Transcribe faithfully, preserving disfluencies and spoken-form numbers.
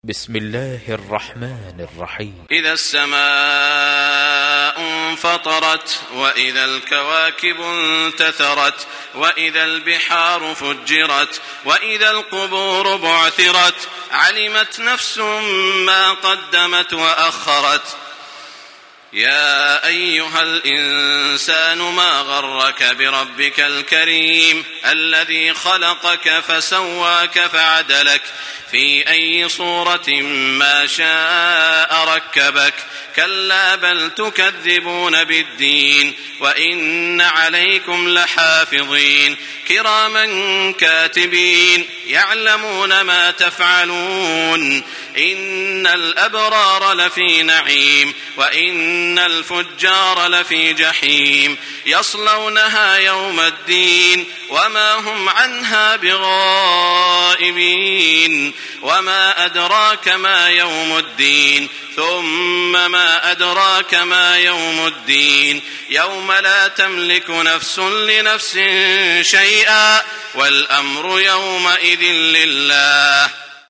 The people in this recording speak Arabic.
بسم الله الرحمن الرحيم. إذا السماء انفطرت وإذا الكواكب انتثرت وإذا البحار فجرت وإذا القبور بعثرت علمت نفس ما قدمت وأخرت. يا أيها الإنسان ما غرك بربك الكريم الذي خلقك فسواك فعدلك في أي صورة ما شاء ركبك. كلا بل تكذبون بالدين وإن عليكم لحافظين كراما كاتبين يعلمون ما تفعلون. إن الأبرار لفي نعيم وإن الفجار لفي جحيم يصلونها يوم الدين وما هم عنها بغائبين. وما أدراك ما يوم الدين ثم ما أدراك ما يوم الدين يوم لا تملك نفس لنفس شيئا والأمر يومئذ لله.